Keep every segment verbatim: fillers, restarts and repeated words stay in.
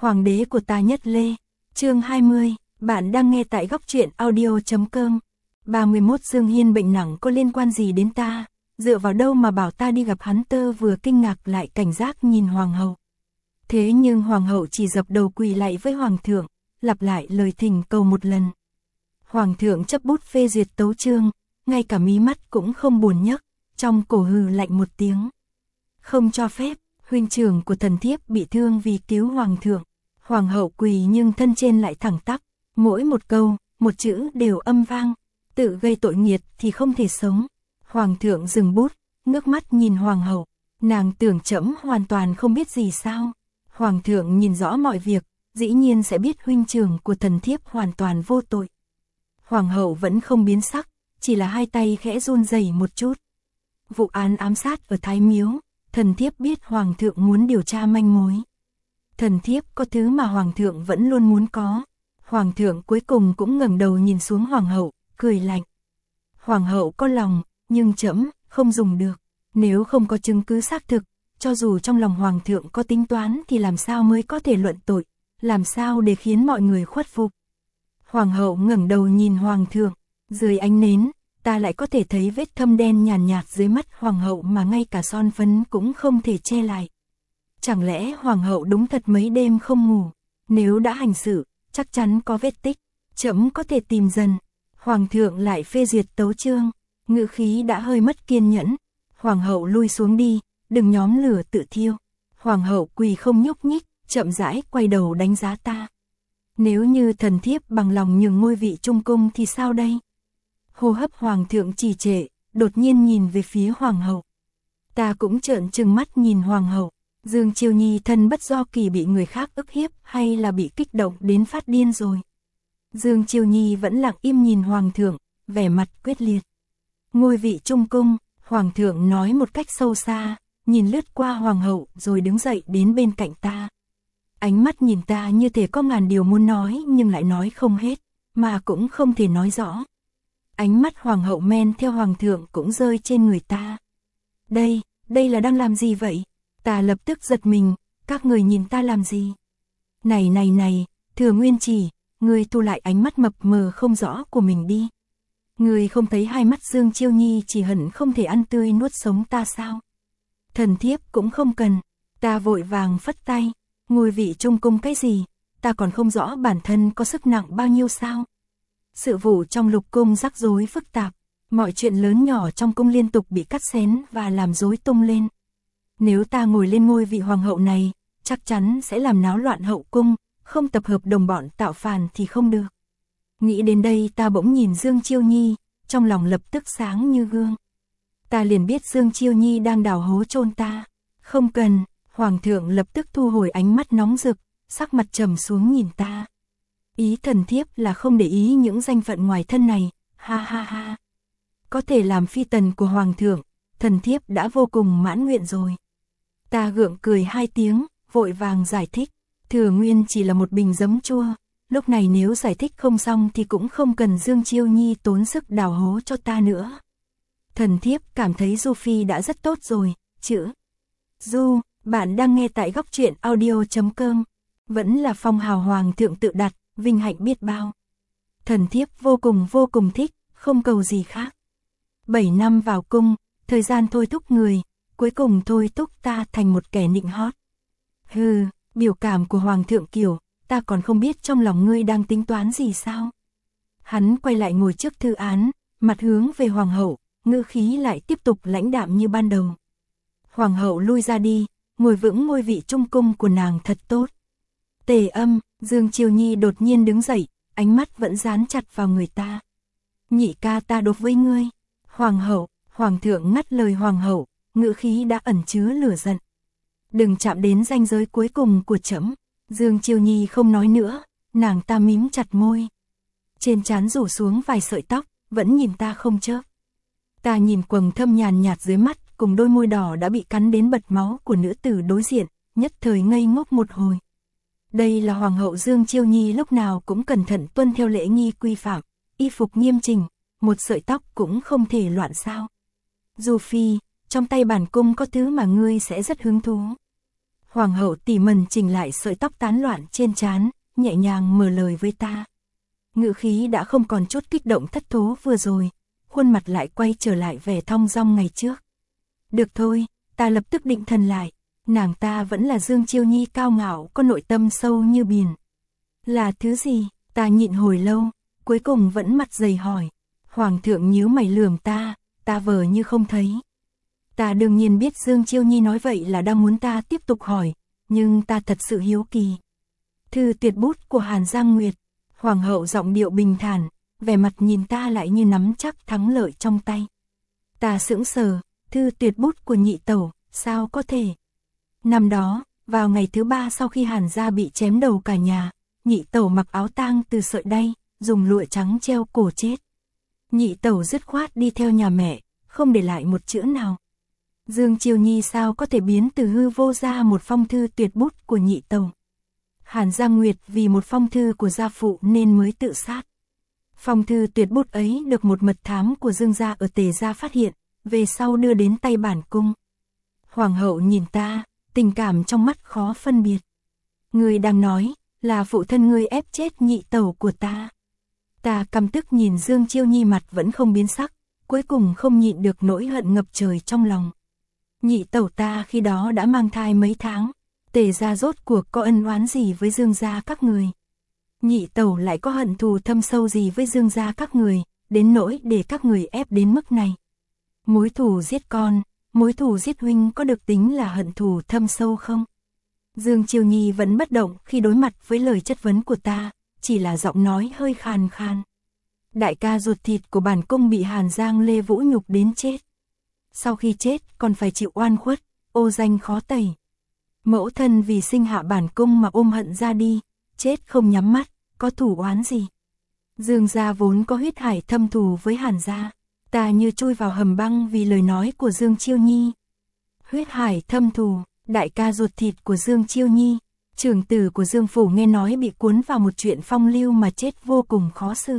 Hoàng đế của ta Nhất Lê. Chương hai mươi, bạn đang nghe tại góc truyện audio chấm com. ba mươi mốt Dương Hiên bệnh nặng có liên quan gì đến ta? Dựa vào đâu mà bảo ta đi gặp hắn? Tơ vừa kinh ngạc lại cảnh giác nhìn hoàng hậu. Thế nhưng hoàng hậu chỉ dập đầu quỳ lại với hoàng thượng, lặp lại lời thỉnh cầu một lần. Hoàng thượng chấp bút phê duyệt tấu chương, ngay cả mí mắt cũng không buồn nhấc, trong cổ hừ lạnh một tiếng. Không cho phép, huynh trưởng của thần thiếp bị thương vì cứu hoàng thượng. Hoàng hậu quỳ nhưng thân trên lại thẳng tắp, mỗi một câu, một chữ đều âm vang, tự gây tội nghiệt thì không thể sống. Hoàng thượng dừng bút, ngước mắt nhìn hoàng hậu, nàng tưởng trẫm hoàn toàn không biết gì sao? Hoàng thượng nhìn rõ mọi việc, dĩ nhiên sẽ biết huynh trưởng của thần thiếp hoàn toàn vô tội. Hoàng hậu vẫn không biến sắc, chỉ là hai tay khẽ run rẩy một chút. Vụ án ám sát ở Thái Miếu, thần thiếp biết hoàng thượng muốn điều tra manh mối. Thần thiếp có thứ mà hoàng thượng vẫn luôn muốn có. Hoàng thượng cuối cùng cũng ngẩng đầu nhìn xuống hoàng hậu, cười lạnh. Hoàng hậu có lòng, nhưng trẫm không dùng được. Nếu không có chứng cứ xác thực, cho dù trong lòng hoàng thượng có tính toán thì làm sao mới có thể luận tội, làm sao để khiến mọi người khuất phục. Hoàng hậu ngẩng đầu nhìn hoàng thượng, dưới ánh nến, ta lại có thể thấy vết thâm đen nhàn nhạt, nhạt dưới mắt hoàng hậu mà ngay cả son phấn cũng không thể che lại. Chẳng lẽ hoàng hậu đúng thật mấy đêm không ngủ? Nếu đã hành sự, chắc chắn có vết tích, trẫm có thể tìm dần. Hoàng thượng lại phê duyệt tấu chương, ngữ khí đã hơi mất kiên nhẫn. Hoàng hậu lui xuống đi, đừng nhóm lửa tự thiêu. Hoàng hậu quỳ không nhúc nhích, chậm rãi quay đầu đánh giá ta. Nếu như thần thiếp bằng lòng nhường ngôi vị trung cung thì sao đây? Hô hấp hoàng thượng trì trệ, đột nhiên nhìn về phía hoàng hậu. Ta cũng trợn trừng mắt nhìn hoàng hậu. Dương Chiêu Nhi thân bất do kỳ bị người khác ức hiếp hay là bị kích động đến phát điên rồi? Dương Chiêu Nhi vẫn lặng im nhìn hoàng thượng, vẻ mặt quyết liệt. Ngôi vị trung cung, hoàng thượng nói một cách sâu xa, nhìn lướt qua hoàng hậu rồi đứng dậy đến bên cạnh ta. Ánh mắt nhìn ta như thể có ngàn điều muốn nói nhưng lại nói không hết, mà cũng không thể nói rõ. Ánh mắt hoàng hậu men theo hoàng thượng cũng rơi trên người ta. Đây, đây là đang làm gì vậy? Ta lập tức giật mình, các người nhìn ta làm gì? Này này này, Thừa Nguyên Chỉ, ngươi thu lại ánh mắt mập mờ không rõ của mình đi. Ngươi không thấy hai mắt Dương Chiêu Nhi chỉ hận không thể ăn tươi nuốt sống ta sao? Thần thiếp cũng không cần, ta vội vàng phất tay, ngôi vị trung cung cái gì, ta còn không rõ bản thân có sức nặng bao nhiêu sao? Sự vụ trong lục cung rắc rối phức tạp, mọi chuyện lớn nhỏ trong cung liên tục bị cắt xén và làm rối tung lên. Nếu ta ngồi lên ngôi vị hoàng hậu này, chắc chắn sẽ làm náo loạn hậu cung, không tập hợp đồng bọn tạo phản thì không được. Nghĩ đến đây ta bỗng nhìn Dương Chiêu Nhi, trong lòng lập tức sáng như gương. Ta liền biết Dương Chiêu Nhi đang đào hố chôn ta. Không cần, hoàng thượng lập tức thu hồi ánh mắt nóng rực, sắc mặt trầm xuống nhìn ta. Ý thần thiếp là không để ý những danh phận ngoài thân này, ha ha ha. Có thể làm phi tần của hoàng thượng, thần thiếp đã vô cùng mãn nguyện rồi. Ta gượng cười hai tiếng, vội vàng giải thích. Thừa Nguyên chỉ là một bình giấm chua, lúc này nếu giải thích không xong thì cũng không cần Dương Chiêu Nhi tốn sức đào hố cho ta nữa. Thần thiếp cảm thấy Du Phi đã rất tốt rồi, chữ. Du, bạn đang nghe tại góc truyện audio chấm com. Vẫn là phong hào hoàng thượng tự đặt, vinh hạnh biết bao. Thần thiếp vô cùng vô cùng thích, không cầu gì khác. Bảy năm vào cung, thời gian thôi thúc người, cuối cùng thôi thúc ta thành một kẻ nịnh hót. Hừ, biểu cảm của hoàng thượng kiểu, ta còn không biết trong lòng ngươi đang tính toán gì sao? Hắn quay lại ngồi trước thư án, mặt hướng về hoàng hậu, ngữ khí lại tiếp tục lãnh đạm như ban đầu. Hoàng hậu lui ra đi, ngồi vững ngôi vị trung cung của nàng thật tốt. Tề Âm, Dương Chiêu Nhi đột nhiên đứng dậy, ánh mắt vẫn dán chặt vào người ta. Nhị ca ta đột với ngươi. Hoàng hậu, hoàng thượng ngắt lời hoàng hậu, ngữ khí đã ẩn chứa lửa giận. Đừng chạm đến ranh giới cuối cùng của trẫm. Dương Chiêu Nhi không nói nữa, nàng ta mím chặt môi. Trên trán rủ xuống vài sợi tóc, vẫn nhìn ta không chớp. Ta nhìn quầng thâm nhàn nhạt dưới mắt cùng đôi môi đỏ đã bị cắn đến bật máu của nữ tử đối diện, nhất thời ngây ngốc một hồi. Đây là hoàng hậu Dương Chiêu Nhi lúc nào cũng cẩn thận tuân theo lễ nghi quy phạm, y phục nghiêm chỉnh, một sợi tóc cũng không thể loạn sao. Du Phi, trong tay bản cung có thứ mà ngươi sẽ rất hứng thú. Hoàng hậu tỉ mẩn chỉnh lại sợi tóc tán loạn trên trán, nhẹ nhàng mở lời với ta. Ngữ khí đã không còn chút kích động thất thố vừa rồi, khuôn mặt lại quay trở lại vẻ thong dong ngày trước. Được thôi, ta lập tức định thần lại, nàng ta vẫn là Dương Chiêu Nhi cao ngạo có nội tâm sâu như biển. Là thứ gì? Ta nhịn hồi lâu, cuối cùng vẫn mặt dày hỏi. Hoàng thượng nhíu mày lườm ta, ta vờ như không thấy. Ta đương nhiên biết Dương Chiêu Nhi nói vậy là đang muốn ta tiếp tục hỏi, nhưng ta thật sự hiếu kỳ. Thư tuyệt bút của Hàn Giang Nguyệt. Hoàng hậu giọng điệu bình thản, vẻ mặt nhìn ta lại như nắm chắc thắng lợi trong tay. Ta sững sờ, thư tuyệt bút của nhị tẩu, sao có thể? Năm đó, vào ngày thứ ba sau khi Hàn gia bị chém đầu cả nhà, nhị tẩu mặc áo tang từ sợi đay, dùng lụa trắng treo cổ chết. Nhị tẩu dứt khoát đi theo nhà mẹ, không để lại một chữ nào. Dương Chiêu Nhi sao có thể biến từ hư vô ra một phong thư tuyệt bút của nhị tẩu? Hàn Giang Nguyệt vì một phong thư của gia phụ nên mới tự sát. Phong thư tuyệt bút ấy được một mật thám của Dương gia ở Tề gia phát hiện, về sau đưa đến tay bản cung. Hoàng hậu nhìn ta, tình cảm trong mắt khó phân biệt. Ngươi đang nói là phụ thân ngươi ép chết nhị tẩu của ta. Ta căm tức nhìn Dương Chiêu Nhi mặt vẫn không biến sắc, cuối cùng không nhịn được nỗi hận ngập trời trong lòng. Nhị tẩu ta khi đó đã mang thai mấy tháng, Tề gia rốt cuộc có ân oán gì với Dương gia các người? Nhị tẩu lại có hận thù thâm sâu gì với Dương gia các người, đến nỗi để các người ép đến mức này? Mối thù giết con, mối thù giết huynh có được tính là hận thù thâm sâu không? Dương Chiêu Nhi vẫn bất động khi đối mặt với lời chất vấn của ta, chỉ là giọng nói hơi khàn khàn. Đại ca ruột thịt của bản cung bị Hàn Giang Lê vũ nhục đến chết. Sau khi chết còn phải chịu oan khuất, ô danh khó tẩy. Mẫu thân vì sinh hạ bản cung mà ôm hận ra đi, chết không nhắm mắt, có thủ oán gì? Dương gia vốn có huyết hải thâm thù với Hàn gia, ta như chui vào hầm băng vì lời nói của Dương Chiêu Nhi. Huyết hải thâm thù, đại ca ruột thịt của Dương Chiêu Nhi, trưởng tử của Dương phủ nghe nói bị cuốn vào một chuyện phong lưu mà chết vô cùng khó xử.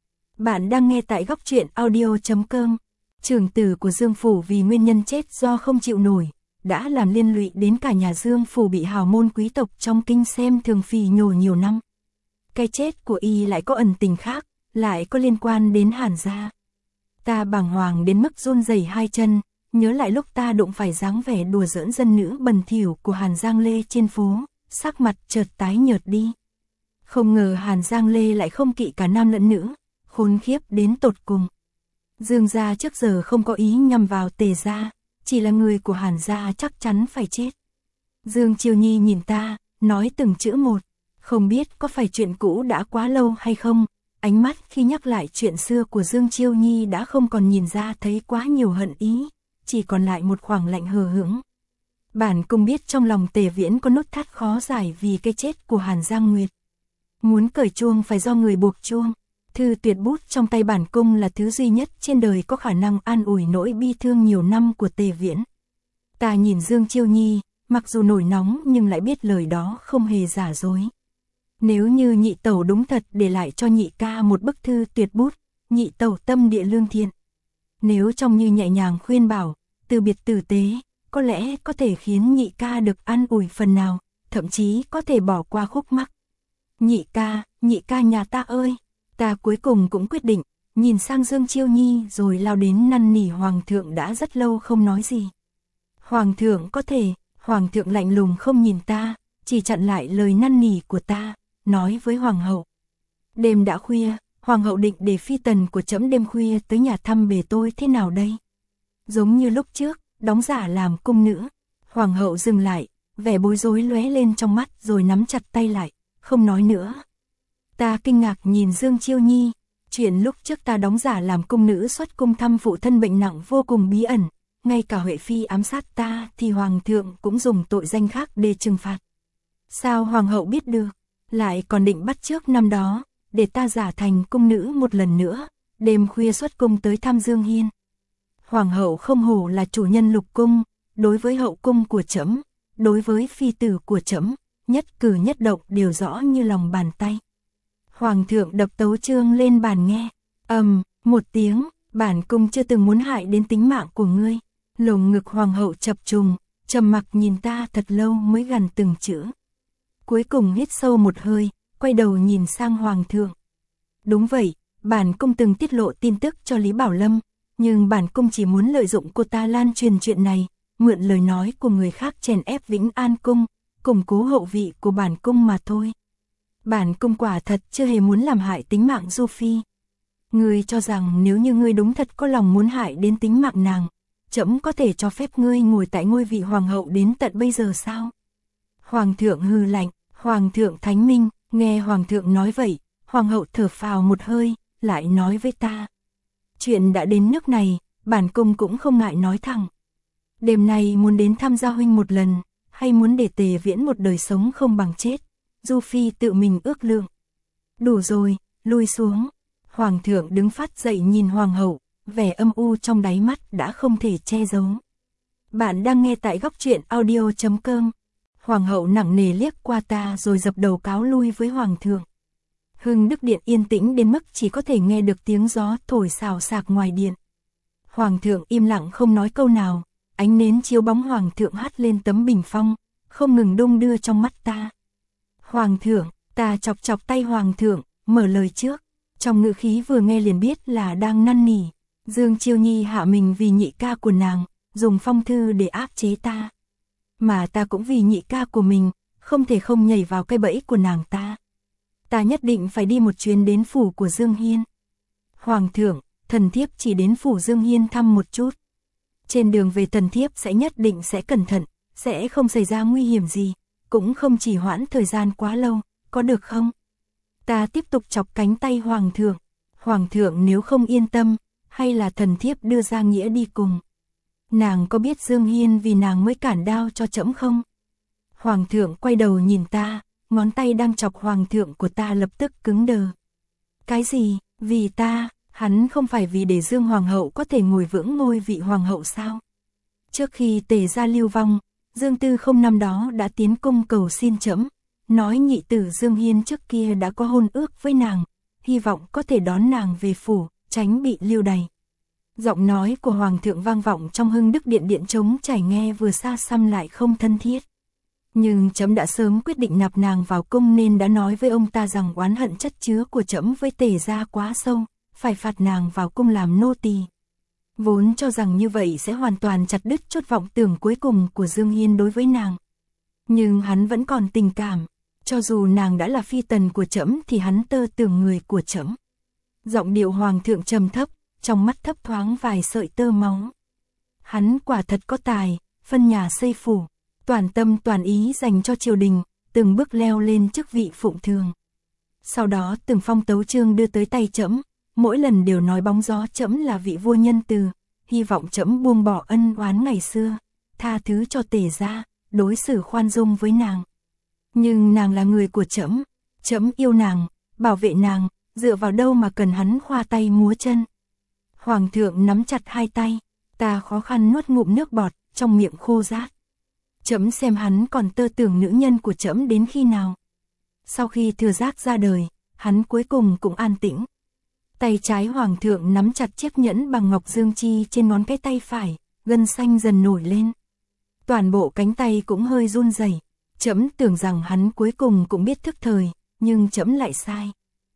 Bạn đang nghe tại góc truyện audio chấm com. Trưởng tử của Dương phủ vì nguyên nhân chết do không chịu nổi, đã làm liên lụy đến cả nhà Dương phủ bị hào môn quý tộc trong kinh xem thường phì nhổ nhiều năm. Cái chết của y lại có ẩn tình khác, lại có liên quan đến Hàn gia. Ta bàng hoàng đến mức run rẩy hai chân, nhớ lại lúc ta đụng phải dáng vẻ đùa giỡn dân nữ bẩn thỉu của Hàn Giang Lê trên phố, sắc mặt chợt tái nhợt đi. Không ngờ Hàn Giang Lê lại không kỵ cả nam lẫn nữ, khốn khiếp đến tột cùng. Dương gia trước giờ không có ý nhằm vào Tề gia, chỉ là người của Hàn gia chắc chắn phải chết. Dương Chiêu Nhi nhìn ta, nói từng chữ một, không biết có phải chuyện cũ đã quá lâu hay không, ánh mắt khi nhắc lại chuyện xưa của Dương Chiêu Nhi đã không còn nhìn ra thấy quá nhiều hận ý, chỉ còn lại một khoảng lạnh hờ hững. Bản cung biết trong lòng Tề Viễn có nút thắt khó giải vì cái chết của Hàn Giang Nguyệt. Muốn cởi chuông phải do người buộc chuông. Thư tuyệt bút trong tay bản cung là thứ duy nhất trên đời có khả năng an ủi nỗi bi thương nhiều năm của Tề Viễn. Ta nhìn Dương Chiêu Nhi, mặc dù nổi nóng nhưng lại biết lời đó không hề giả dối. Nếu như nhị tẩu đúng thật để lại cho nhị ca một bức thư tuyệt bút, nhị tẩu tâm địa lương thiện. Nếu trông như nhẹ nhàng khuyên bảo, từ biệt tử tế, có lẽ có thể khiến nhị ca được an ủi phần nào, thậm chí có thể bỏ qua khúc mắc. Nhị ca, nhị ca nhà ta ơi! Ta cuối cùng cũng quyết định, nhìn sang Dương Chiêu Nhi rồi lao đến năn nỉ Hoàng thượng đã rất lâu không nói gì. Hoàng thượng có thể, Hoàng thượng lạnh lùng không nhìn ta, chỉ chặn lại lời năn nỉ của ta, nói với Hoàng hậu. Đêm đã khuya, Hoàng hậu định để phi tần của trẫm đêm khuya tới nhà thăm bề tôi thế nào đây? Giống như lúc trước, đóng giả làm cung nữ. Hoàng hậu dừng lại, vẻ bối rối lóe lên trong mắt rồi nắm chặt tay lại, không nói nữa. Ta kinh ngạc nhìn Dương Chiêu Nhi, chuyện lúc trước ta đóng giả làm cung nữ xuất cung thăm phụ thân bệnh nặng vô cùng bí ẩn, ngay cả Huệ Phi ám sát ta thì Hoàng thượng cũng dùng tội danh khác để trừng phạt. Sao Hoàng hậu biết được, lại còn định bắt chước năm đó, để ta giả thành cung nữ một lần nữa, đêm khuya xuất cung tới thăm Dương Hiên. Hoàng hậu không hổ là chủ nhân lục cung, đối với hậu cung của trẫm, đối với phi tử của trẫm, nhất cử nhất động đều rõ như lòng bàn tay. Hoàng thượng đập tấu chương lên bàn nghe, ầm, um, một tiếng, bản cung chưa từng muốn hại đến tính mạng của ngươi. Lồng ngực hoàng hậu chập trùng, trầm mặc nhìn ta thật lâu mới gằn từng chữ. Cuối cùng hít sâu một hơi, quay đầu nhìn sang Hoàng thượng. Đúng vậy, bản cung từng tiết lộ tin tức cho Lý Bảo Lâm, nhưng bản cung chỉ muốn lợi dụng cô ta lan truyền chuyện này, mượn lời nói của người khác chèn ép Vĩnh An cung, củng cố hậu vị của bản cung mà thôi. Bản cung quả thật chưa hề muốn làm hại tính mạng Du Phi. Ngươi cho rằng nếu như ngươi đúng thật có lòng muốn hại đến tính mạng nàng, trẫm có thể cho phép ngươi ngồi tại ngôi vị hoàng hậu đến tận bây giờ sao? Hoàng thượng hừ lạnh, Hoàng thượng thánh minh, nghe Hoàng thượng nói vậy, Hoàng hậu thở phào một hơi, lại nói với ta. Chuyện đã đến nước này, bản cung cũng không ngại nói thẳng. Đêm nay muốn đến thăm gia huynh một lần, hay muốn để Tề Viễn một đời sống không bằng chết? Du Phi tự mình ước lượng. Đủ rồi, lui xuống. Hoàng thượng đứng phát dậy nhìn Hoàng hậu, vẻ âm u trong đáy mắt đã không thể che giấu. Bạn đang nghe tại góc truyện audio chấm com. Hoàng hậu nặng nề liếc qua ta rồi dập đầu cáo lui với Hoàng thượng. Hưng Đức Điện yên tĩnh đến mức chỉ có thể nghe được tiếng gió thổi xào xạc ngoài điện. Hoàng thượng im lặng không nói câu nào, ánh nến chiếu bóng Hoàng thượng hắt lên tấm bình phong, không ngừng đung đưa trong mắt ta. Hoàng thượng, ta chọc chọc tay Hoàng thượng, mở lời trước, trong ngữ khí vừa nghe liền biết là đang năn nỉ. Dương Chiêu Nhi hạ mình vì nhị ca của nàng, dùng phong thư để áp chế ta. Mà ta cũng vì nhị ca của mình, không thể không nhảy vào cái bẫy của nàng ta. Ta nhất định phải đi một chuyến đến phủ của Dương Hiên. Hoàng thượng, thần thiếp chỉ đến phủ Dương Hiên thăm một chút. Trên đường về thần thiếp sẽ nhất định sẽ cẩn thận, sẽ không xảy ra nguy hiểm gì, cũng không chỉ hoãn thời gian quá lâu, có được không? Ta tiếp tục chọc cánh tay Hoàng thượng. Hoàng thượng nếu không yên tâm, hay là thần thiếp đưa ra nghĩa đi cùng. Nàng có biết Dương Hiên vì nàng mới cản đao cho trẫm không? Hoàng thượng quay đầu nhìn ta, ngón tay đang chọc Hoàng thượng của ta lập tức cứng đờ. Cái gì, vì ta, hắn không phải vì để Dương Hoàng hậu có thể ngồi vững ngôi vị Hoàng hậu sao? Trước khi Tề gia lưu vong, Dương Tư Không năm đó đã tiến cung cầu xin trẫm, nói nhị tử Dương Hiên trước kia đã có hôn ước với nàng, hy vọng có thể đón nàng về phủ, tránh bị lưu đày. Giọng nói của Hoàng thượng vang vọng trong Hưng Đức Điện điện trống trải nghe vừa xa xăm lại không thân thiết. Nhưng trẫm đã sớm quyết định nạp nàng vào cung nên đã nói với ông ta rằng oán hận chất chứa của trẫm với Tề gia quá sâu, phải phạt nàng vào cung làm nô tỳ. Vốn cho rằng như vậy sẽ hoàn toàn chặt đứt chốt vọng tưởng cuối cùng của Dương Hiên đối với nàng. Nhưng hắn vẫn còn tình cảm, cho dù nàng đã là phi tần của trẫm thì hắn tơ tưởng người của trẫm. Giọng điệu Hoàng thượng trầm thấp, trong mắt thấp thoáng vài sợi tơ máu. Hắn quả thật có tài, phân nhà xây phủ, toàn tâm toàn ý dành cho triều đình, từng bước leo lên chức vị phụng thường. Sau đó từng phong tấu chương đưa tới tay trẫm, mỗi lần đều nói bóng gió trẫm là vị vua nhân từ, hy vọng trẫm buông bỏ ân oán ngày xưa, tha thứ cho Tề gia, đối xử khoan dung với nàng. Nhưng nàng là người của trẫm, trẫm yêu nàng, bảo vệ nàng, dựa vào đâu mà cần hắn khoa tay múa chân. Hoàng thượng nắm chặt hai tay, ta khó khăn nuốt ngụm nước bọt, trong miệng khô rát. Trẫm xem hắn còn tơ tưởng nữ nhân của trẫm đến khi nào. Sau khi Thừa Giác ra đời, hắn cuối cùng cũng an tĩnh. Tay trái Hoàng thượng nắm chặt chiếc nhẫn bằng ngọc dương chi trên ngón cái tay phải, gân xanh dần nổi lên. Toàn bộ cánh tay cũng hơi run rẩy. Trẫm tưởng rằng hắn cuối cùng cũng biết thức thời, nhưng trẫm lại sai.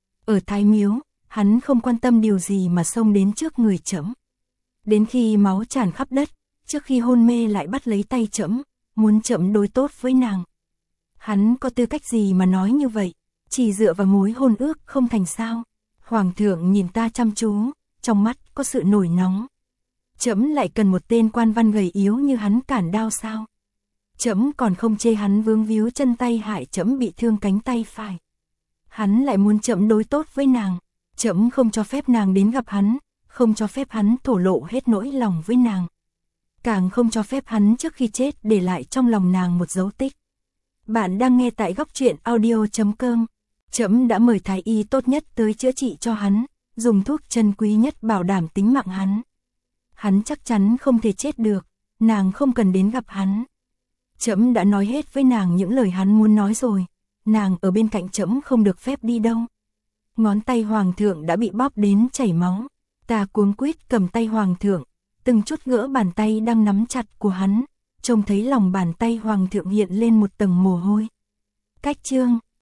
Ở Thái Miếu, hắn không quan tâm điều gì mà xông đến trước người trẫm. Đến khi máu tràn khắp đất, trước khi hôn mê lại bắt lấy tay trẫm, muốn trẫm đối tốt với nàng. Hắn có tư cách gì mà nói như vậy, chỉ dựa vào mối hôn ước không thành sao? Hoàng thượng nhìn ta chăm chú, trong mắt có sự nổi nóng. Trẫm lại cần một tên quan văn gầy yếu như hắn cản đao sao? Trẫm còn không chê hắn vướng víu chân tay hại trẫm bị thương cánh tay phải. Hắn lại muốn trẫm đối tốt với nàng, trẫm không cho phép nàng đến gặp hắn, không cho phép hắn thổ lộ hết nỗi lòng với nàng. Càng không cho phép hắn trước khi chết để lại trong lòng nàng một dấu tích. Bạn đang nghe tại góc truyện audio chấm com. Trẫm đã mời thái y tốt nhất tới chữa trị cho hắn, dùng thuốc chân quý nhất bảo đảm tính mạng hắn. Hắn chắc chắn không thể chết được, nàng không cần đến gặp hắn. Trẫm đã nói hết với nàng những lời hắn muốn nói rồi, nàng ở bên cạnh trẫm không được phép đi đâu. Ngón tay Hoàng thượng đã bị bóp đến chảy máu, ta cuống quýt cầm tay Hoàng thượng, từng chút gỡ bàn tay đang nắm chặt của hắn, trông thấy lòng bàn tay hoàng thượng hiện lên một tầng mồ hôi. Cách chương